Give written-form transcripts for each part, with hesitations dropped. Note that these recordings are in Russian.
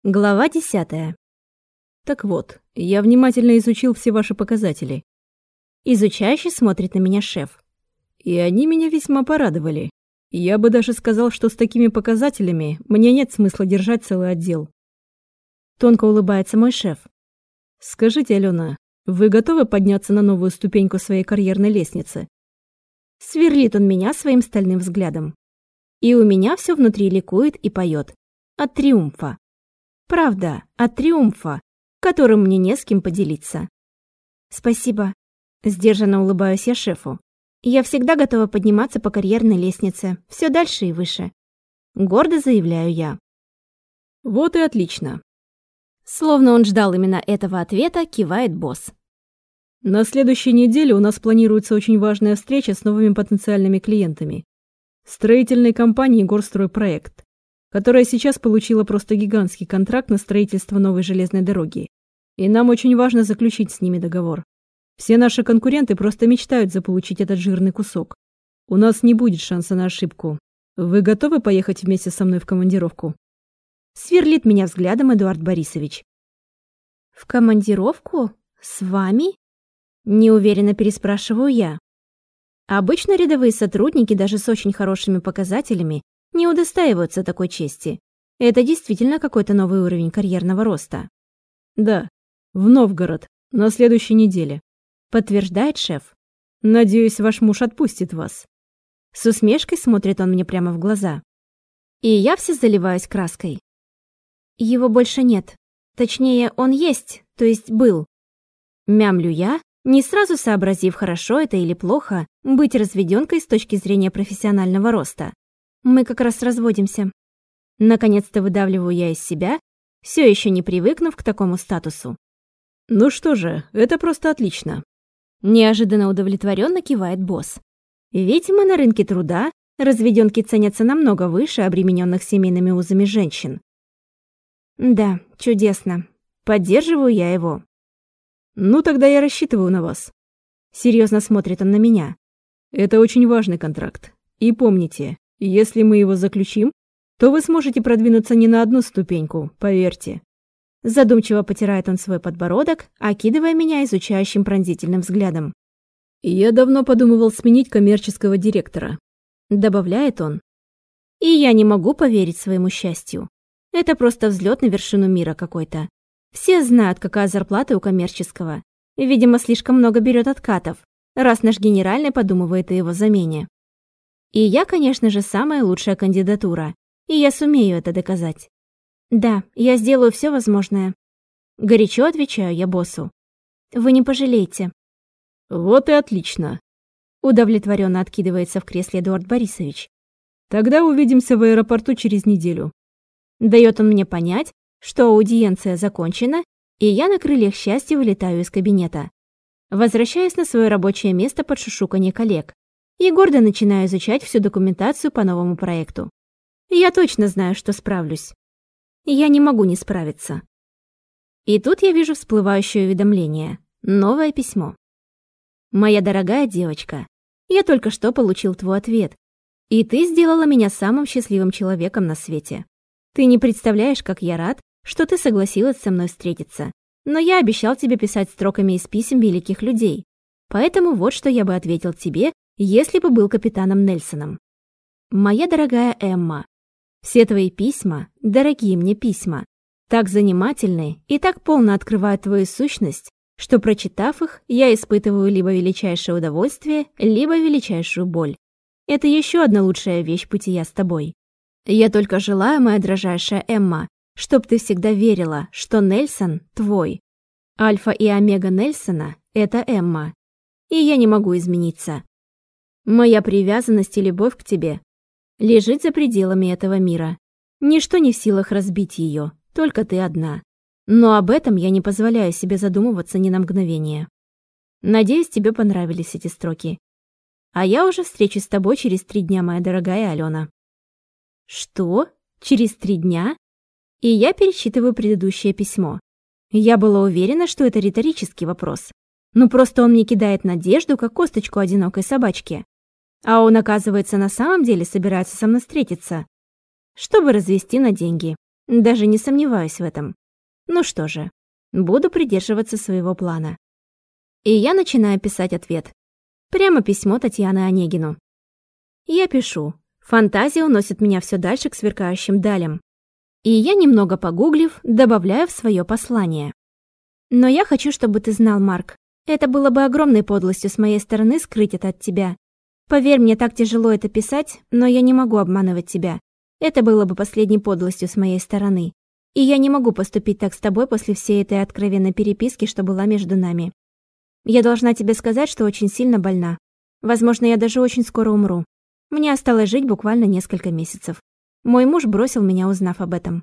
Глава 10. Так вот, я внимательно изучил все ваши показатели. Изучающе смотрит на меня шеф. И они меня весьма порадовали. Я бы даже сказал, что с такими показателями мне нет смысла держать целый отдел. Тонко улыбается мой шеф. Скажите, Алена, вы готовы подняться на новую ступеньку своей карьерной лестницы? Сверлит он меня своим стальным взглядом. И у меня все внутри ликует и поет. От триумфа. Правда, от триумфа, которым мне не с кем поделиться. Спасибо. Сдержанно улыбаюсь я шефу. Я всегда готова подниматься по карьерной лестнице, все дальше и выше. Гордо заявляю я. Вот и отлично. Словно он ждал именно этого ответа, кивает босс. На следующей неделе у нас планируется очень важная встреча с новыми потенциальными клиентами. Строительной компании «Горстройпроект», которая сейчас получила просто гигантский контракт на строительство новой железной дороги. И нам очень важно заключить с ними договор. Все наши конкуренты просто мечтают заполучить этот жирный кусок. У нас не будет шанса на ошибку. Вы готовы поехать вместе со мной в командировку? Сверлит меня взглядом Эдуард Борисович. В командировку? С вами? Неуверенно переспрашиваю я. Обычно рядовые сотрудники, даже с очень хорошими показателями, не удостаиваются такой чести. Это действительно какой-то новый уровень карьерного роста. Да, в Новгород, на следующей неделе, подтверждает шеф. Надеюсь, ваш муж отпустит вас. С усмешкой смотрит он мне прямо в глаза. И я вся заливаюсь краской. Его больше нет. Точнее, он есть, то есть был. Мямлю я, не сразу сообразив, хорошо это или плохо, быть разведёнкой с точки зрения профессионального роста. Мы как раз разводимся. Наконец-то выдавливаю я из себя, все еще не привыкнув к такому статусу. Ну что же, это просто отлично. Неожиданно удовлетворенно кивает босс. Ведь мы на рынке труда, разведёнки ценятся намного выше обремененных семейными узами женщин. Да, чудесно. Поддерживаю я его. Ну тогда я рассчитываю на вас. Серьезно смотрит он на меня. Это очень важный контракт. И помните, если мы его заключим, то вы сможете продвинуться не на одну ступеньку, поверьте. Задумчиво потирает он свой подбородок, окидывая меня изучающим пронзительным взглядом. Я давно подумывал сменить коммерческого директора, добавляет он. И я не могу поверить своему счастью. Это просто взлет на вершину мира какой-то. Все знают, какая зарплата у коммерческого. Видимо, слишком много берет откатов, раз наш генеральный подумывает о его замене. И я, конечно же, самая лучшая кандидатура, и я сумею это доказать. Да, я сделаю все возможное. Горячо отвечаю я боссу. Вы не пожалеете. Вот и отлично. Удовлетворенно откидывается в кресле Эдуард Борисович. Тогда увидимся в аэропорту через неделю. Дает он мне понять, что аудиенция закончена, и я на крыльях счастья вылетаю из кабинета. Возвращаюсь на свое рабочее место под шушуканье коллег и гордо начинаю изучать всю документацию по новому проекту. Я точно знаю, что справлюсь. Я не могу не справиться. И тут я вижу всплывающее уведомление. Новое письмо. Моя дорогая девочка, я только что получил твой ответ, и ты сделала меня самым счастливым человеком на свете. Ты не представляешь, как я рад, что ты согласилась со мной встретиться. Но я обещал тебе писать строками из писем великих людей. Поэтому вот что я бы ответил тебе, если бы был капитаном Нельсоном. Моя дорогая Эмма, все твои письма, дорогие мне письма, так занимательны и так полно открывают твою сущность, что, прочитав их, я испытываю либо величайшее удовольствие, либо величайшую боль. Это еще одна лучшая вещь бытия с тобой. Я только желаю, моя дрожайшая Эмма, чтоб ты всегда верила, что Нельсон твой. Альфа и омега Нельсона — это Эмма. И я не могу измениться. Моя привязанность и любовь к тебе лежит за пределами этого мира. Ничто не в силах разбить ее, только ты одна. Но об этом я не позволяю себе задумываться ни на мгновение. Надеюсь, тебе понравились эти строки. А я уже встречусь с тобой через 3 дня, моя дорогая Алена. Что? Через 3 дня? И я перечитываю предыдущее письмо. Я была уверена, что это риторический вопрос. Ну просто он мне кидает надежду, как косточку одинокой собачки. А он, оказывается, на самом деле собирается со мной встретиться, чтобы развести на деньги. Даже не сомневаюсь в этом. Ну что же, буду придерживаться своего плана. И я начинаю писать ответ. Прямо письмо Татьяны Онегину. Я пишу. Фантазия уносит меня все дальше к сверкающим далям. И я, немного погуглив, добавляю в свое послание. Но я хочу, чтобы ты знал, Марк, это было бы огромной подлостью с моей стороны скрыть это от тебя. Поверь, мне так тяжело это писать, но я не могу обманывать тебя. Это было бы последней подлостью с моей стороны. И я не могу поступить так с тобой после всей этой откровенной переписки, что была между нами. Я должна тебе сказать, что очень сильно больна. Возможно, я даже очень скоро умру. Мне осталось жить буквально несколько месяцев. Мой муж бросил меня, узнав об этом.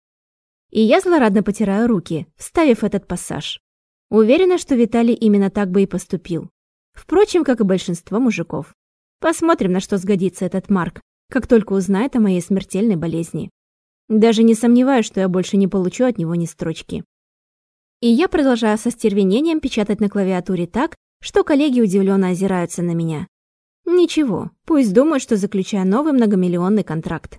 И я злорадно потираю руки, вставив этот пассаж. Уверена, что Виталий именно так бы и поступил. Впрочем, как и большинство мужиков. Посмотрим, на что сгодится этот Марк, как только узнает о моей смертельной болезни. Даже не сомневаюсь, что я больше не получу от него ни строчки. И я продолжаю со стервенением печатать на клавиатуре так, что коллеги удивленно озираются на меня. Ничего, пусть думают, что заключаю новый многомиллионный контракт.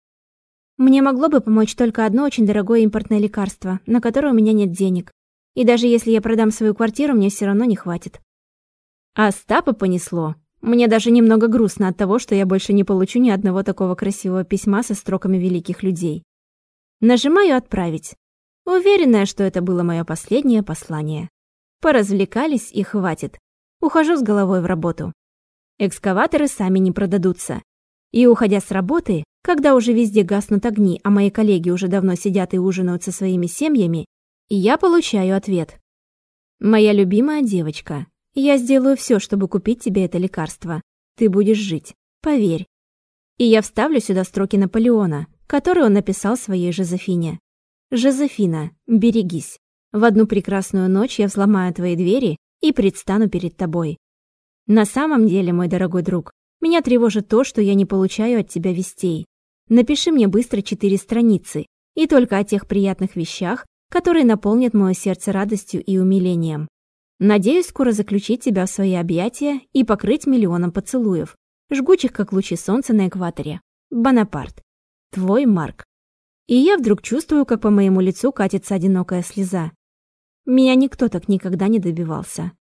Мне могло бы помочь только одно очень дорогое импортное лекарство, на которое у меня нет денег. И даже если я продам свою квартиру, мне все равно не хватит. А Остапа понесло. Мне даже немного грустно от того, что я больше не получу ни одного такого красивого письма со строками великих людей. Нажимаю «Отправить». Уверенная, что это было мое последнее послание. Поразвлекались и хватит. Ухожу с головой в работу. Экскаваторы сами не продадутся. И, уходя с работы, когда уже везде гаснут огни, а мои коллеги уже давно сидят и ужинают со своими семьями, я получаю ответ. «Моя любимая девочка, я сделаю все, чтобы купить тебе это лекарство. Ты будешь жить, поверь». И я вставлю сюда строки Наполеона, которые он написал своей Жозефине. «Жозефина, берегись. В одну прекрасную ночь я взломаю твои двери и предстану перед тобой. На самом деле, мой дорогой друг, меня тревожит то, что я не получаю от тебя вестей. Напиши мне быстро 4 страницы, и только о тех приятных вещах, которые наполнят мое сердце радостью и умилением. Надеюсь скоро заключить тебя в свои объятия и покрыть миллионом поцелуев, жгучих, как лучи солнца на экваторе. Бонапарт. Твой Марк». И я вдруг чувствую, как по моему лицу катится одинокая слеза. Меня никто так никогда не добивался.